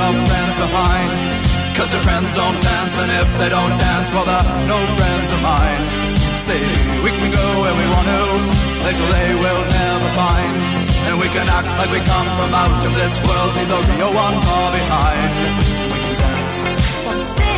your friends behind. Cause your friends don't dance, and if they don't dance, well, they're no friends of mine. See, we can go where we want to, places they will never find. And we can act like we come from out of this world, leave the real one far behind. We can dance. What you say?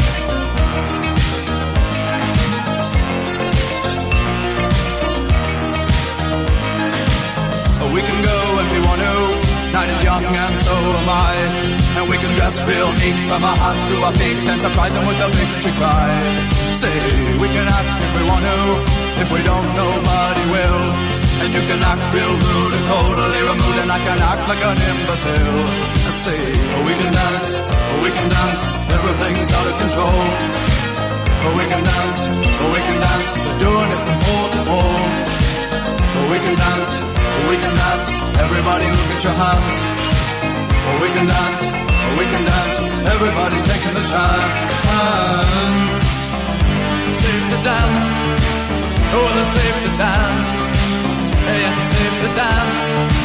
We can go if we want to, night is young and so am I. And we can dress real neat from our hearts to our feet and surprise them with a victory cry. Say, we can act if we want to, if we don't nobody will. And you can act real rude and totally removed, and I can act like an imbecile. Say, we can dance, everything's out of control. We can dance, we're doing it from pole to pole. We can dance, everybody look at your hands. We can dance, everybody's taking the chance. Safe to dance, oh, it's safe to dance. Yes, it's safe to dance.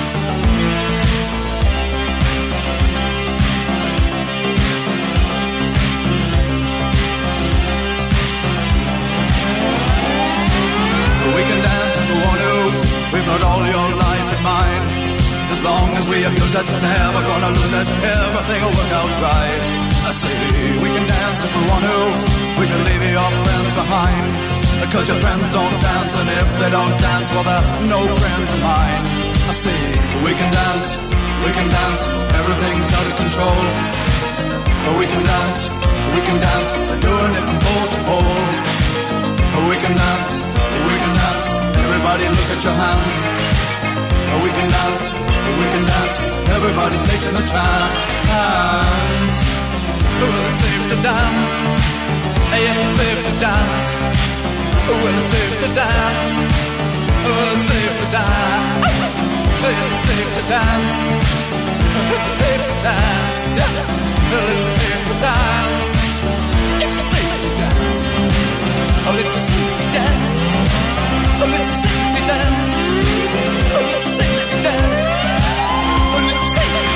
We can dance if we want to. We've got all your life in mind. As long as we abuse it, never gonna lose it. Everything will work out right. I say we can dance if we want to. We can leave your friends behind. Because your friends don't dance, and if they don't dance, well, they're no friends of mine. I say we can dance, everything's out of control. We can dance, we're doing it from pole to pole. We can dance, everybody look at your hands. We can dance, everybody's taking the chance. Well, it's safe to dance, yes, it's safe to dance. Well, it's safe to dance, well, it's safe to dance. Yes, it's safe to dance, it's safe to dance. Well, it's safe to dance, it's safe to dance. Oh, it's a safety dance. Oh, it's a safety dance. Oh, it's a safety dance. Oh, it's a safety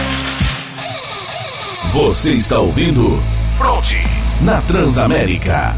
dance. Você está ouvindo Fronte na Transamérica.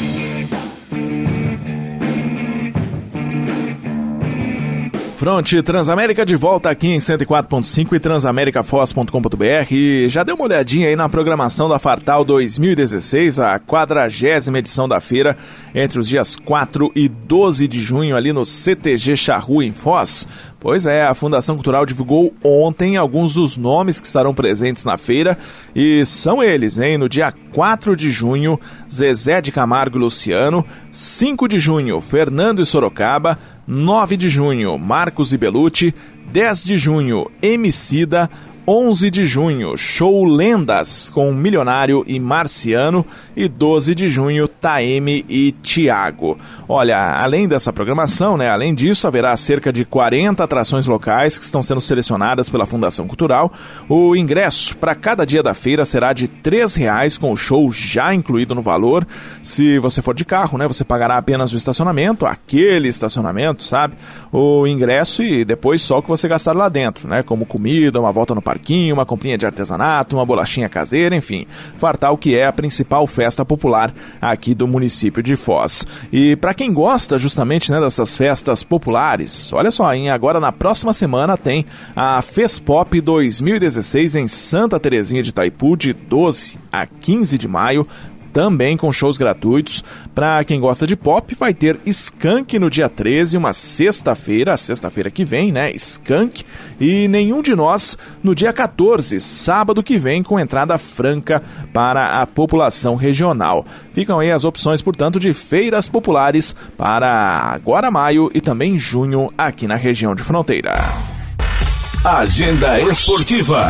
Fronte Transamérica de volta aqui em 104.5 e transamericafoz.com.br. E já deu uma olhadinha aí na programação da Fartal 2016, a 40ª edição da feira, entre os dias 4 e 12 de junho ali no CTG Charrua em Foz? Pois é, a Fundação Cultural divulgou ontem alguns dos nomes que estarão presentes na feira, e são eles, hein? No dia 4 de junho, Zezé de Camargo e Luciano; 5 de junho, Fernando e Sorocaba; 9 de junho, Marcos e Belucci; 10 de junho, Emicida; 11 de junho, Show Lendas com Milionário e Marciano; e 12 de junho, Taeme e Tiago. Olha, além dessa programação, né, além disso, haverá cerca de 40 atrações locais que estão sendo selecionadas pela Fundação Cultural. O ingresso para cada dia da feira será de R$3, com o show já incluído no valor. Se você for de carro, né, você pagará apenas o estacionamento, aquele estacionamento, sabe? O ingresso e depois só o que você gastar lá dentro, né, como comida, uma volta no parquinho, uma comprinha de artesanato, uma bolachinha caseira, enfim. Fartal, que é a principal festa popular aqui do município de Foz. E para quem gosta justamente, né, dessas festas populares, olha só, hein, agora na próxima semana tem a Fespop 2016 em Santa Terezinha de Itaipu, de 12 a 15 de maio, também com shows gratuitos. Para quem gosta de pop, vai ter Skank no dia 13, uma sexta-feira, a sexta-feira que vem, né, Skank, e Nenhum de Nós no dia 14, sábado que vem, com entrada franca para a população regional. Ficam aí as opções, portanto, de feiras populares para agora maio e também junho aqui na região de fronteira. Agenda Esportiva.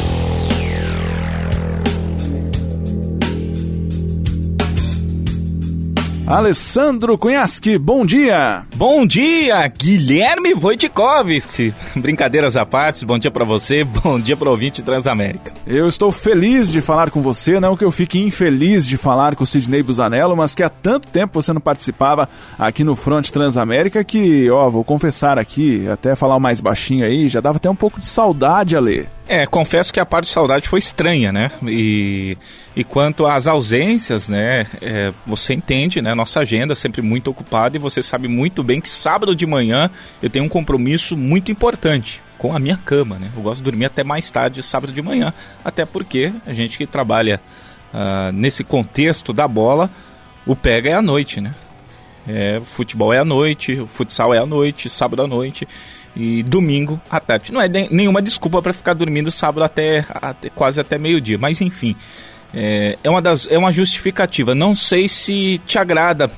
Alessandro Cunhaschi, bom dia! Bom dia, Guilherme Wojciechowski. Brincadeiras à parte, bom dia pra você, bom dia pro ouvinte Transamérica. Eu estou feliz de falar com você, não que eu fique infeliz de falar com o Sidney Busanello, mas que há tanto tempo você não participava aqui no Fronte Transamérica que, ó, vou confessar aqui, até falar mais baixinho aí, já dava até um pouco de saudade, Ale. Confesso que a parte de saudade foi estranha, né? E quanto às ausências, né? Você entende, né? Nossa agenda é sempre muito ocupada e você sabe muito bem que sábado de manhã eu tenho um compromisso muito importante com a minha cama, né? Eu gosto de dormir até mais tarde sábado de manhã, até porque a gente que trabalha nesse contexto da bola, o pega é à noite, né? O futebol é à noite, o futsal é à noite, sábado à noite e domingo à tarde. Não é nenhuma desculpa para ficar dormindo sábado até quase até meio-dia, mas enfim, é uma justificativa. Não sei se te agrada,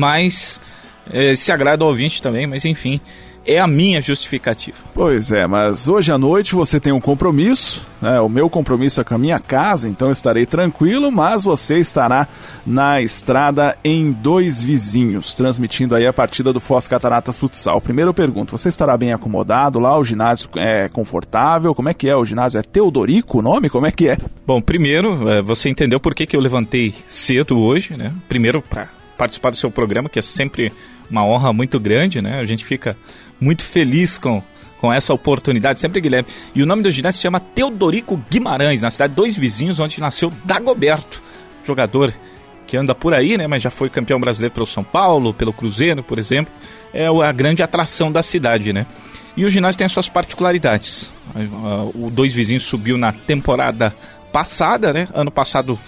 mas se agrada ao ouvinte também, mas enfim, é a minha justificativa. Pois é, mas hoje à noite você tem um compromisso, né? O meu compromisso é com a minha casa, então estarei tranquilo, mas você estará na estrada em Dois Vizinhos, transmitindo aí a partida do Foz Cataratas Futsal. Primeiro eu pergunto, você estará bem acomodado lá? O ginásio é confortável? Como é que é o ginásio? É Teodorico o nome? Como é que é? Bom, primeiro, você entendeu por que eu levantei cedo hoje, né? Primeiro, para participar do seu programa, que é sempre uma honra muito grande, né? A gente fica muito feliz com essa oportunidade, sempre, Guilherme. E o nome do ginásio se chama Teodorico Guimarães, na cidade Dois Vizinhos, onde nasceu Dagoberto, jogador que anda por aí, né? Mas já foi campeão brasileiro pelo São Paulo, pelo Cruzeiro, por exemplo. É a grande atração da cidade, né? E o ginásio tem as suas particularidades. O Dois Vizinhos subiu na temporada passada, né? Ano passado,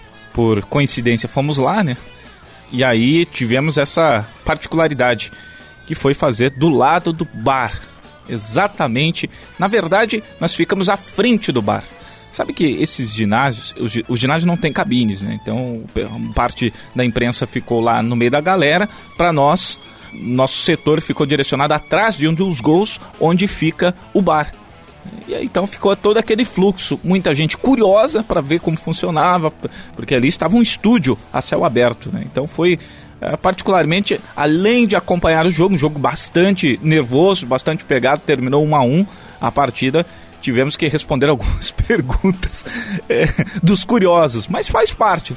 por coincidência, fomos lá, né? E aí tivemos essa particularidade, que foi fazer do lado do bar. Exatamente. Na verdade, nós ficamos à frente do bar. Sabe que esses ginásios, o ginásio não tem cabines, né? Então, parte da imprensa ficou lá no meio da galera. Para nós, nosso setor ficou direcionado atrás de um dos gols, onde fica o bar. E aí, então ficou todo aquele fluxo, muita gente curiosa para ver como funcionava, porque ali estava um estúdio a céu aberto, né? Então foi particularmente, além de acompanhar o jogo, um jogo bastante nervoso, bastante pegado, terminou 1-1 a partida. Tivemos que responder algumas perguntas dos curiosos, mas faz parte,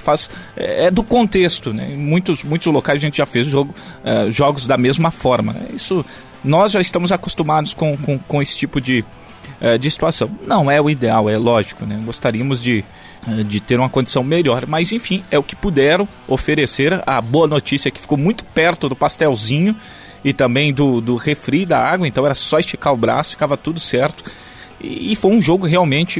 é do contexto, né? Em muitos locais a gente já fez jogos da mesma forma, né? Isso, nós já estamos acostumados com esse tipo de situação. Não é o ideal, é lógico, né? Gostaríamos de ter uma condição melhor, mas enfim, é o que puderam oferecer. A boa notícia é que ficou muito perto do pastelzinho e também do refri, da água, então era só esticar o braço, ficava tudo certo. E foi um jogo realmente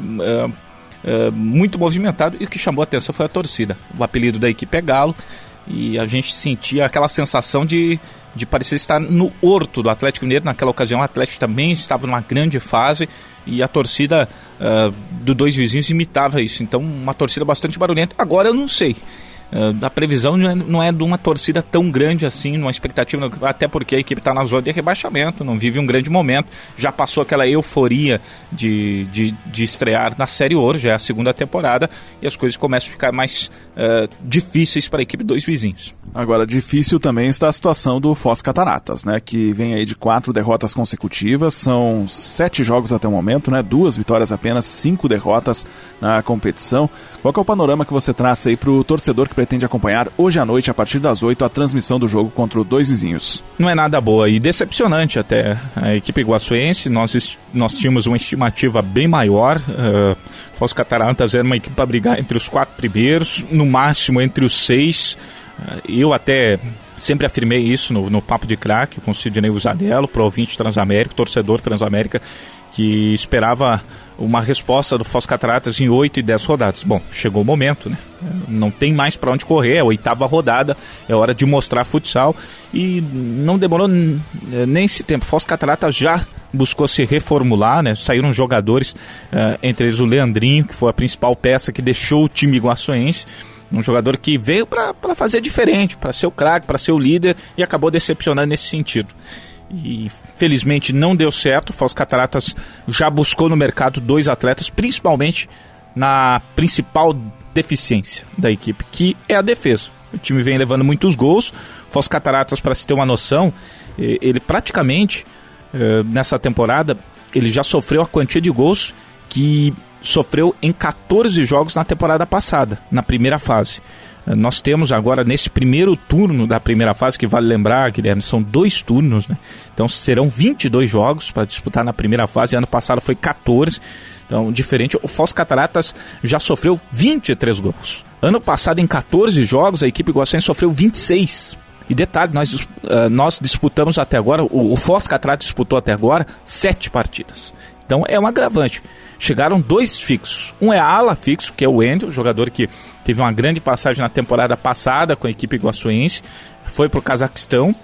muito movimentado, e o que chamou a atenção foi a torcida. O apelido da equipe é Galo, e a gente sentia aquela sensação de parecer estar no Horto do Atlético Mineiro. Naquela ocasião o Atlético também estava numa grande fase, e a torcida do Dois Vizinhos imitava isso. Então uma torcida bastante barulhenta. Agora eu não sei, a previsão não é de uma torcida tão grande assim, numa expectativa, até porque a equipe está na zona de rebaixamento, não vive um grande momento, já passou aquela euforia de estrear na Série Ouro, já é a segunda temporada, e as coisas começam a ficar mais difíceis para a equipe Dois Vizinhos. Agora, difícil também está a situação do Foz Cataratas, né, que vem aí de 4 derrotas consecutivas, são 7 jogos até o momento, né, 2 vitórias apenas, 5 derrotas na competição. Qual que é o panorama que você traça aí para o torcedor que pretende acompanhar hoje à noite, a partir das 8, a transmissão do jogo contra o Dois Vizinhos? Não é nada boa e decepcionante até. A equipe iguaçuense, nós tínhamos uma estimativa bem maior. Foz Cataratas era uma equipe para brigar entre os 4 primeiros, no máximo entre os 6. Eu até sempre afirmei isso no Papo de Craque com o Sidney Usanello, pro ouvinte Transamérica, torcedor Transamérica, que esperava uma resposta do Foz Cataratas em 8 e 10 rodadas. Bom, chegou o momento, né? Não tem mais para onde correr, é a 8ª rodada, é hora de mostrar futsal, e não demorou nem esse tempo. Foz Cataratas já buscou se reformular, né? Saíram jogadores, entre eles o Leandrinho, que foi a principal peça que deixou o time iguaçuense, um jogador que veio para fazer diferente, para ser o craque, para ser o líder, e acabou decepcionando nesse sentido. E felizmente não deu certo. O Foz Cataratas já buscou no mercado 2 atletas, principalmente na principal deficiência da equipe, que é a defesa. O time vem levando muitos gols. Foz Cataratas, para se ter uma noção, ele praticamente nessa temporada ele já sofreu a quantia de gols que sofreu em 14 jogos na temporada passada, na primeira fase. Nós temos agora, nesse primeiro turno da primeira fase, que vale lembrar, Guilherme, são 2 turnos, né? Então serão 22 jogos para disputar na primeira fase. Ano passado foi 14. Então, diferente, o Foz Cataratas já sofreu 23 gols. Ano passado, em 14 jogos, a equipe iguaçuense sofreu 26. E detalhe, nós disputamos até agora, o Foz Cataratas disputou até agora 7 partidas. Então é um agravante. Chegaram 2 fixos. Um é a ala fixo, que é o Wendel, jogador que teve uma grande passagem na temporada passada com a equipe iguaçuense, foi para o Cazaquistão,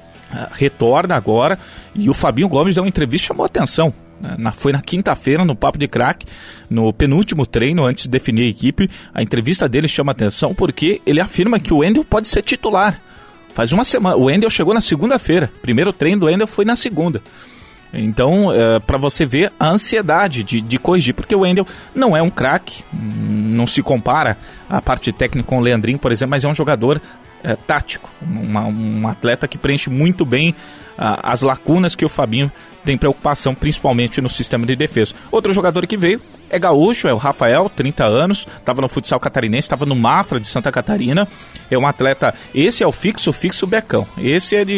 retorna agora, e o Fabinho Gomes deu uma entrevista e chamou a atenção. Foi na quinta-feira, no Papo de Craque, no penúltimo treino, antes de definir a equipe. A entrevista dele chama a atenção porque ele afirma que o Wendel pode ser titular. Faz uma semana, o Wendel chegou na segunda-feira, primeiro treino do Wendel foi na segunda. Então, para você ver a ansiedade de corrigir, porque o Wendel não é um craque, não se compara a parte técnica com o Leandrinho, por exemplo, mas é um jogador tático, um atleta que preenche muito bem as lacunas que o Fabinho tem preocupação, principalmente no sistema de defesa. Outro jogador que veio é gaúcho, é o Rafael, 30 anos, estava no futsal catarinense, estava no Mafra de Santa Catarina, é um atleta, esse é o fixo becão, esse é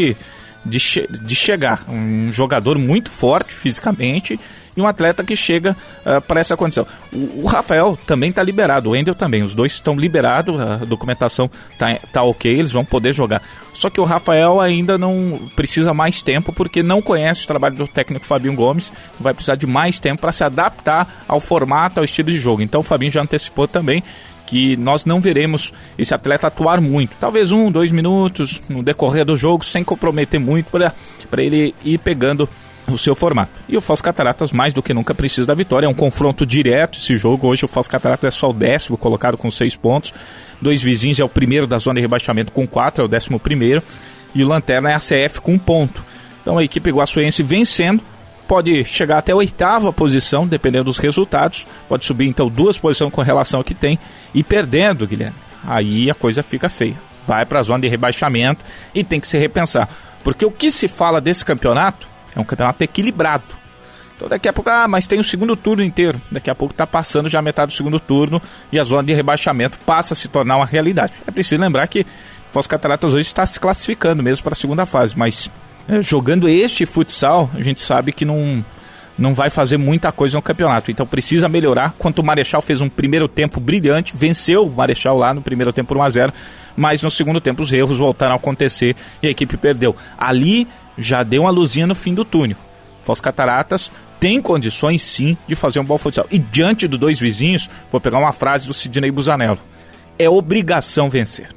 de chegar, um jogador muito forte fisicamente e um atleta que chega para essa condição. O Rafael também está liberado, o Wendel também, os dois estão liberados, a documentação tá ok, eles vão poder jogar. Só que o Rafael ainda não precisa mais tempo porque não conhece o trabalho do técnico Fabinho Gomes, vai precisar de mais tempo para se adaptar ao formato, ao estilo de jogo. Então o Fabinho já antecipou também que nós não veremos esse atleta atuar muito, talvez 1-2 minutos no decorrer do jogo, sem comprometer muito para ele ir pegando o seu formato. E o Foz Cataratas mais do que nunca precisa da vitória, é um confronto direto esse jogo. Hoje o Foz Cataratas é só o 10º colocado com 6 pontos, 2 vizinhos, é o primeiro da zona de rebaixamento com 4, é o 11º, e o Lanterna é a CF com 1 ponto. Então a equipe iguaçuense vencendo pode chegar até a 8ª posição, dependendo dos resultados, pode subir então 2 posições com relação ao que tem, e perdendo, Guilherme, aí a coisa fica feia, vai para a zona de rebaixamento e tem que se repensar, porque o que se fala desse campeonato é um campeonato equilibrado. Então daqui a pouco, mas tem o segundo turno inteiro, daqui a pouco está passando já a metade do segundo turno e a zona de rebaixamento passa a se tornar uma realidade. É preciso lembrar que o Foz Cataratas hoje está se classificando mesmo para a segunda fase, mas jogando este futsal, a gente sabe que não vai fazer muita coisa no campeonato, então precisa melhorar. Quanto o Marechal fez um primeiro tempo brilhante, venceu o Marechal lá no primeiro tempo por 1-0, mas no segundo tempo os erros voltaram a acontecer e a equipe perdeu. Ali já deu uma luzinha no fim do túnel. Foz Cataratas tem condições sim de fazer um bom futsal, e diante dos 2 vizinhos, vou pegar uma frase do Sidney Busanello, é obrigação vencer.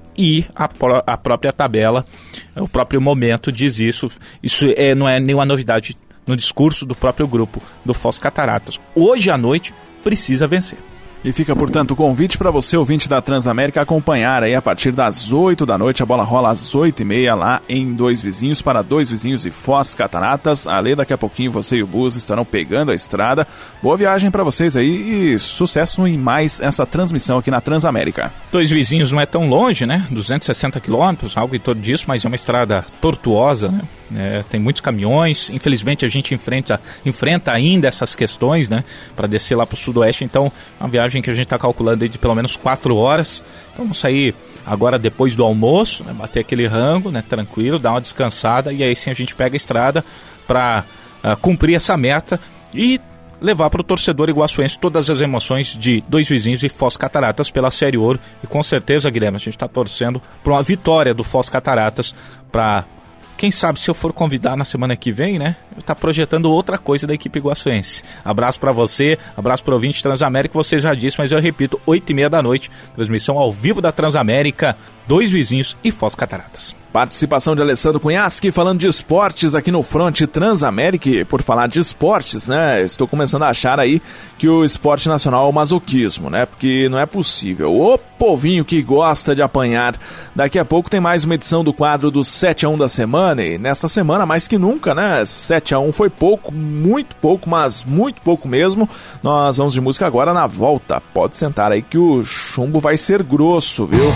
E a própria tabela, o próprio momento diz isso. Isso não é nenhuma novidade no discurso do próprio grupo do Foz Cataratas. Hoje à noite precisa vencer. E fica, portanto, o convite para você, ouvinte da Transamérica, acompanhar aí a partir das 8 da noite. A bola rola às 8h30 lá em 2 vizinhos, para 2 vizinhos e Foz Cataratas. Ali, daqui a pouquinho, você e o Bus estarão pegando a estrada. Boa viagem para vocês aí e sucesso em mais essa transmissão aqui na Transamérica. 2 vizinhos não é tão longe, né? 260 quilômetros, algo em torno disso, mas é uma estrada tortuosa, né? Tem muitos caminhões, infelizmente a gente enfrenta ainda essas questões, né, para descer lá para o sudoeste. Então uma viagem que a gente está calculando aí de pelo menos 4 horas, então vamos sair agora depois do almoço, né, bater aquele rango, né, tranquilo, dar uma descansada, e aí sim a gente pega a estrada para cumprir essa meta e levar para o torcedor iguaçuense todas as emoções de 2 vizinhos e Foz Cataratas pela Série Ouro. E com certeza, Guilherme, a gente está torcendo por uma vitória do Foz Cataratas para... Quem sabe, se eu for convidar na semana que vem, né? Eu tá projetando outra coisa da equipe iguaçuense. Abraço para você, abraço pro ouvinte Transamérica, você já disse, mas eu repito, 8h30 da noite, transmissão ao vivo da Transamérica, 2 vizinhos e Foz Cataratas. Participação de Alessandro Cunhasque falando de esportes aqui no Fronte Transamérica. E por falar de esportes, né, estou começando a achar aí que o esporte nacional é o masoquismo, né, porque não é possível. O povinho que gosta de apanhar. Daqui a pouco tem mais uma edição do quadro do 7x1 da semana, e nesta semana mais que nunca, né, 7x1 foi pouco, muito pouco, mas muito pouco mesmo. Nós vamos de música agora. Na volta, pode sentar aí que o chumbo vai ser grosso, viu?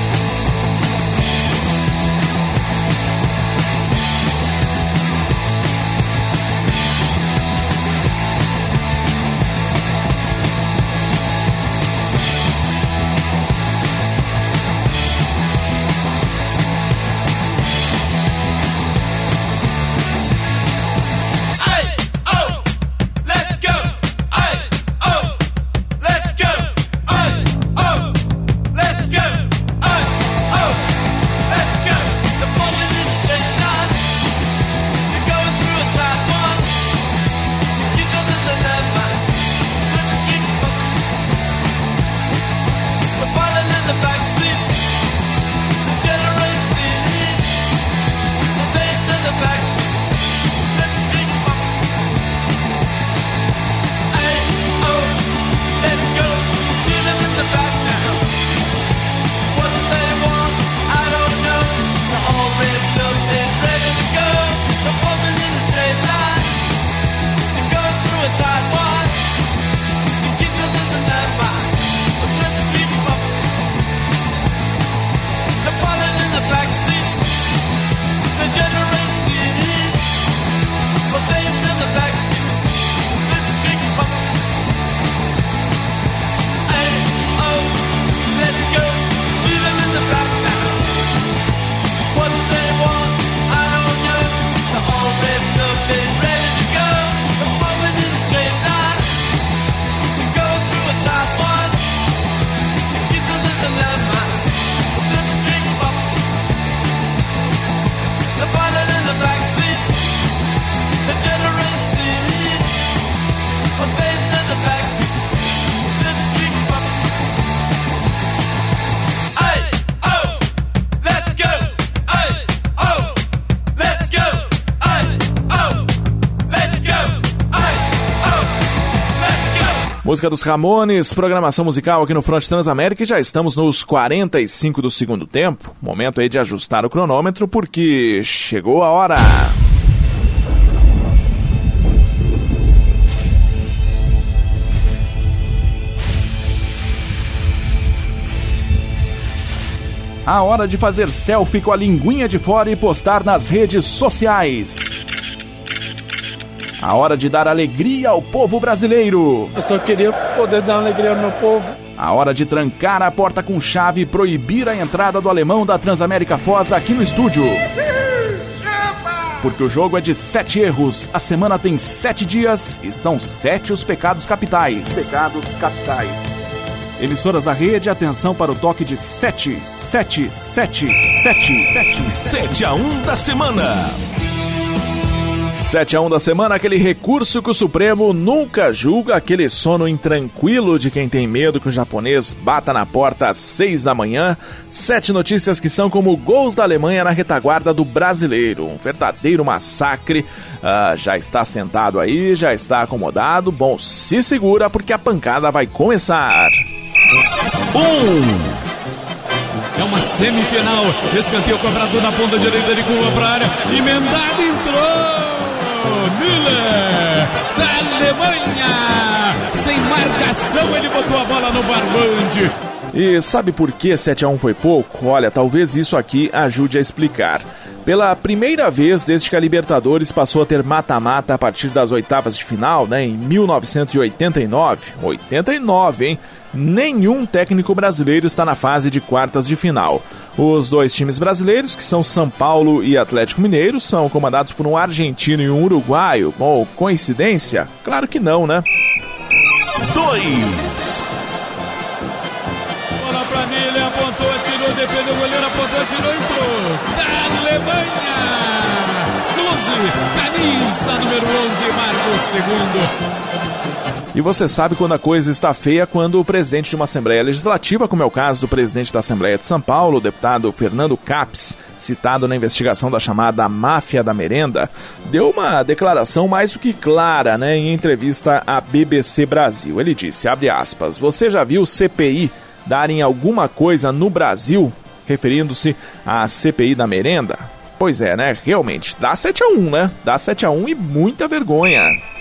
Música dos Ramones, programação musical aqui no Fronte Transamérica, e já estamos nos 45 do segundo tempo. Momento aí de ajustar o cronômetro, porque chegou a hora. A hora de fazer selfie com a linguinha de fora e postar nas redes sociais. A hora de dar alegria ao povo brasileiro. Eu só queria poder dar alegria ao meu povo. A hora de trancar a porta com chave e proibir a entrada do alemão da Transamérica Foz aqui no estúdio. Porque o jogo é de 7 erros, a semana tem 7 dias e são 7 os pecados capitais. Emissoras da rede, atenção para o toque de 7, 7, 7, 7, 7. 7-1 da semana. 7-1 da semana, aquele recurso que o Supremo nunca julga, aquele sono intranquilo de quem tem medo que o japonês bata na porta às 6 da manhã. 7 notícias que são como gols da Alemanha na retaguarda do brasileiro. Um verdadeiro massacre. Já está sentado aí, já está acomodado. Bom, se segura porque a pancada vai começar. É uma semifinal. Escanteio cobrado na ponta direita de curva para a área. Emendado, entrou. Müller, da Alemanha. Sem marcação, ele botou a bola no barbante. E sabe por que 7-1 foi pouco? Olha, talvez isso aqui ajude a explicar. Pela primeira vez desde que a Libertadores passou a ter mata-mata a partir das oitavas de final, né, em 1989. 89, hein? Nenhum técnico brasileiro está na fase de quartas de final. Os dois times brasileiros, que são São Paulo e Atlético Mineiro, são comandados por um argentino e um uruguaio. Bom, coincidência? Claro que não, né? 2. Bola pra Nele, apontou, atirou, defendeu o goleiro, apontou, atirou, entrou. Da Alemanha! 12, camisa número 11, marca o segundo. E você sabe quando a coisa está feia quando o presidente de uma Assembleia Legislativa, como é o caso do presidente da Assembleia de São Paulo, o deputado Fernando Capps, citado na investigação da chamada Máfia da Merenda, deu uma declaração mais do que clara, né, em entrevista à BBC Brasil. Ele disse, abre aspas, você já viu CPI darem alguma coisa no Brasil, referindo-se à CPI da merenda? Pois é, né, realmente, dá 7-1, né? Dá 7-1 e muita vergonha.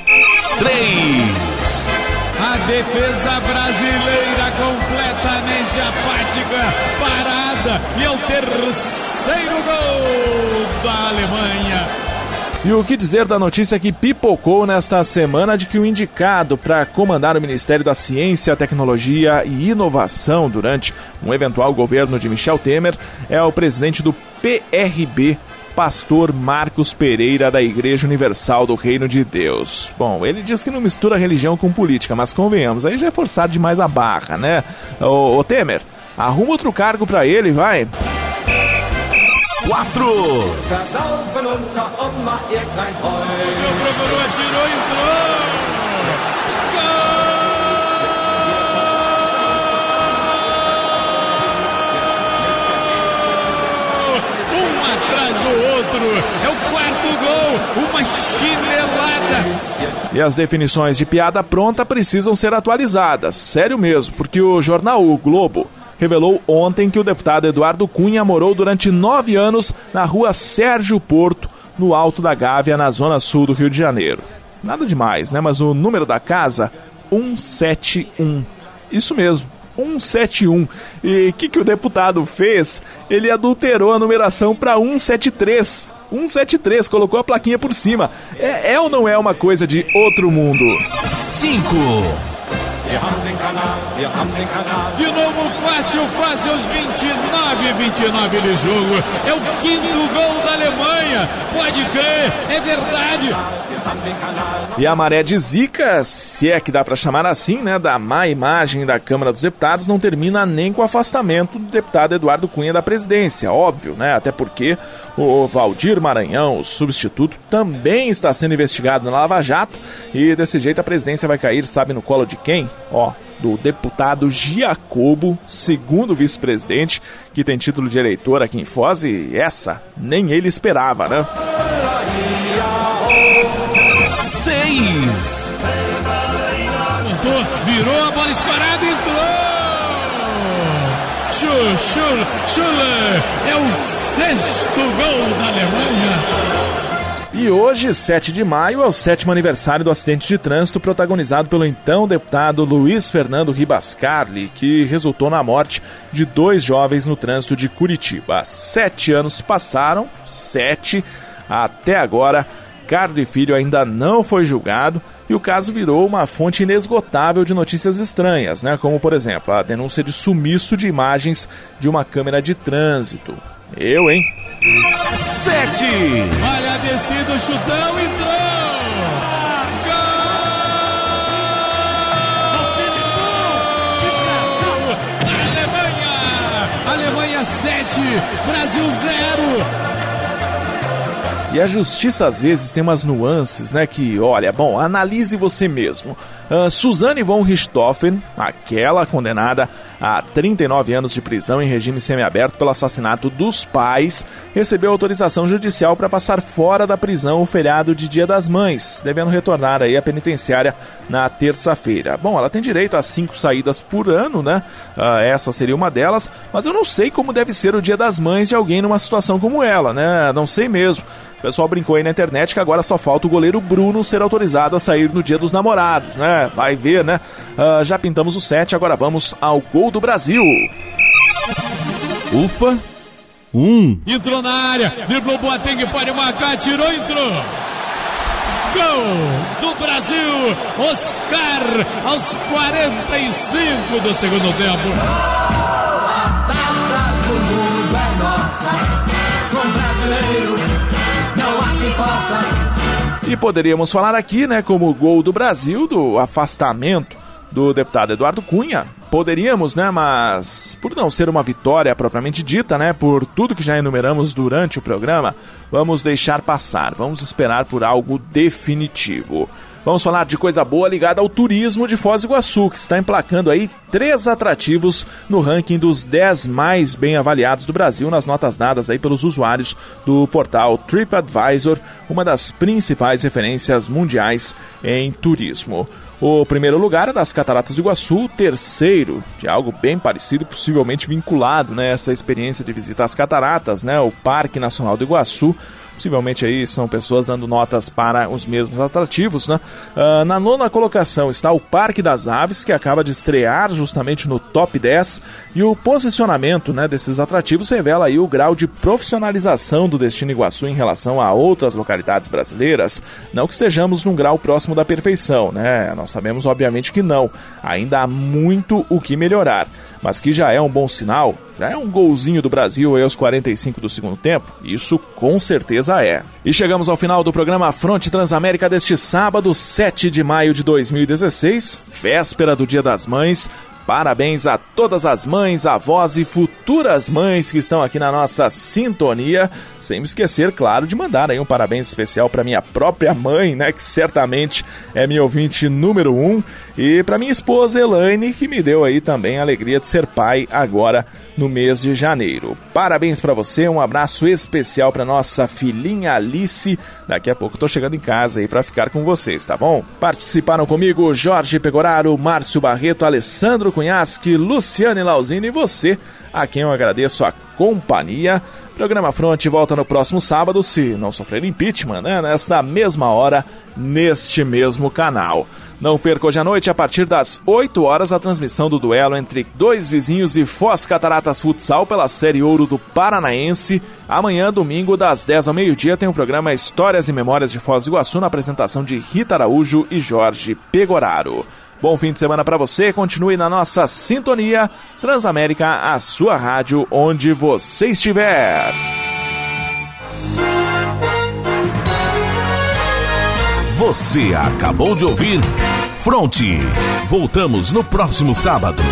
3. A defesa brasileira completamente apática, parada, e é o terceiro gol da Alemanha. E o que dizer da notícia que pipocou nesta semana de que o indicado para comandar o Ministério da Ciência, Tecnologia e Inovação durante um eventual governo de Michel Temer é o presidente do PRB, Pastor Marcos Pereira, da Igreja Universal do Reino de Deus. Bom, ele diz que não mistura religião com política, mas convenhamos, aí já é forçar demais a barra, né? Ô Temer, arruma outro cargo pra ele, vai. 4. Procurou, atirou, entrou. Do outro, é o quarto gol, uma chinelada. E as definições de piada pronta precisam ser atualizadas, sério mesmo, porque o jornal O Globo revelou ontem que o deputado Eduardo Cunha morou durante 9 anos na rua Sérgio Porto, no Alto da Gávea, na zona sul do Rio de Janeiro. Nada demais, né? Mas o número da casa, 171. Isso mesmo. 171. E o que o deputado fez? Ele adulterou a numeração para 173. 173, colocou a plaquinha por cima. É ou não é uma coisa de outro mundo? 5. De novo, fácil, aos 29 de jogo. É o quinto gol da Alemanha. Pode crer, é verdade. E a maré de zica, se é que dá para chamar assim, né, da má imagem da Câmara dos Deputados, não termina nem com o afastamento do deputado Eduardo Cunha da presidência, óbvio, né, até porque o Valdir Maranhão, o substituto, também está sendo investigado na Lava Jato, e desse jeito a presidência vai cair, sabe no colo de quem? Do deputado Giacobo, segundo vice-presidente, que tem título de eleitor aqui em Foz, e essa nem ele esperava, né? 6. Montou, virou a bola escorada, entrou! Schuller é o 6º gol da Alemanha. E hoje, 7 de maio, é o 7º aniversário do acidente de trânsito protagonizado pelo então deputado Luiz Fernando Ribascarli, que resultou na morte de 2 jovens no trânsito de Curitiba. 7 anos se passaram, 7, até agora, Carli Filho ainda não foi julgado e o caso virou uma fonte inesgotável de notícias estranhas, né? Como, por exemplo, a denúncia de sumiço de imagens de uma câmera de trânsito. 7. Olha a descida, o chutão, entrou! Gol! Alemanha 7, Brasil 0. E a justiça às vezes tem umas nuances, né, que, olha, bom, analise você mesmo. Suzane von Richthofen, aquela condenada a 39 anos de prisão em regime semiaberto pelo assassinato dos pais, recebeu autorização judicial para passar fora da prisão o feriado de Dia das Mães, devendo retornar aí à penitenciária na terça-feira. Bom, ela tem direito a 5 saídas por ano, né? Essa seria uma delas, mas eu não sei como deve ser o Dia das Mães de alguém numa situação como ela, né? Não sei mesmo. O pessoal brincou aí na internet que agora só falta o goleiro Bruno ser autorizado a sair no Dia dos Namorados, né? Vai ver, né? Já pintamos o 7, agora vamos ao gol do Brasil. Ufa. 1. Entrou na área, driblou Boateng, pode marcar, tirou, entrou. Gol do Brasil, Oscar, aos 45 do segundo tempo. A taça do mundo é nossa, com brasileiro não há quem possa. E poderíamos falar aqui, né, como o gol do Brasil, do afastamento do deputado Eduardo Cunha. Poderíamos, né, mas por não ser uma vitória propriamente dita, né, por tudo que já enumeramos durante o programa, vamos deixar passar, vamos esperar por algo definitivo. Vamos falar de coisa boa ligada ao turismo de Foz do Iguaçu, que está emplacando aí 3 atrativos no ranking dos 10 mais bem avaliados do Brasil, nas notas dadas aí pelos usuários do portal TripAdvisor, uma das principais referências mundiais em turismo. O primeiro lugar é das Cataratas do Iguaçu, o terceiro de algo bem parecido, possivelmente vinculado, né, essa experiência de visita às cataratas, né, o Parque Nacional do Iguaçu. Possivelmente aí são pessoas dando notas para os mesmos atrativos, né? Na 9ª colocação está o Parque das Aves, que acaba de estrear justamente no top 10, e o posicionamento, né, desses atrativos revela aí o grau de profissionalização do Destino Iguaçu em relação a outras localidades brasileiras. Não que estejamos num grau próximo da perfeição, né? Nós sabemos obviamente que não, ainda há muito o que melhorar, mas que já é um bom sinal, já é um golzinho do Brasil aí aos 45 do segundo tempo, isso com certeza é. E chegamos ao final do programa Fronte Transamérica deste sábado, 7 de maio de 2016, véspera do Dia das Mães. Parabéns a todas as mães, avós e futuras mães que estão aqui na nossa sintonia. Sem me esquecer, claro, de mandar aí um parabéns especial para minha própria mãe, né, que certamente é minha ouvinte número 1. E para minha esposa Elaine, que me deu aí também a alegria de ser pai agora no mês de janeiro. Parabéns para você, um abraço especial para nossa filhinha Alice. Daqui a pouco eu tô chegando em casa aí para ficar com vocês, tá bom? Participaram comigo Jorge Pegoraro, Márcio Barreto, Alessandro Cunhasque, Luciane Lauzini e você, a quem eu agradeço a companhia. Programa Fronte volta no próximo sábado, se não sofrer impeachment, né? Nesta mesma hora, neste mesmo canal. Não perca hoje à noite, a partir das 8 horas, a transmissão do duelo entre Dois Vizinhos e Foz Cataratas Futsal pela Série Ouro do Paranaense. Amanhã, domingo, das 10 ao meio-dia, tem o programa Histórias e Memórias de Foz do Iguaçu, na apresentação de Rita Araújo e Jorge Pegoraro. Bom fim de semana para você, continue na nossa sintonia. Transamérica, a sua rádio, onde você estiver. Você acabou de ouvir Fronte. Voltamos no próximo sábado.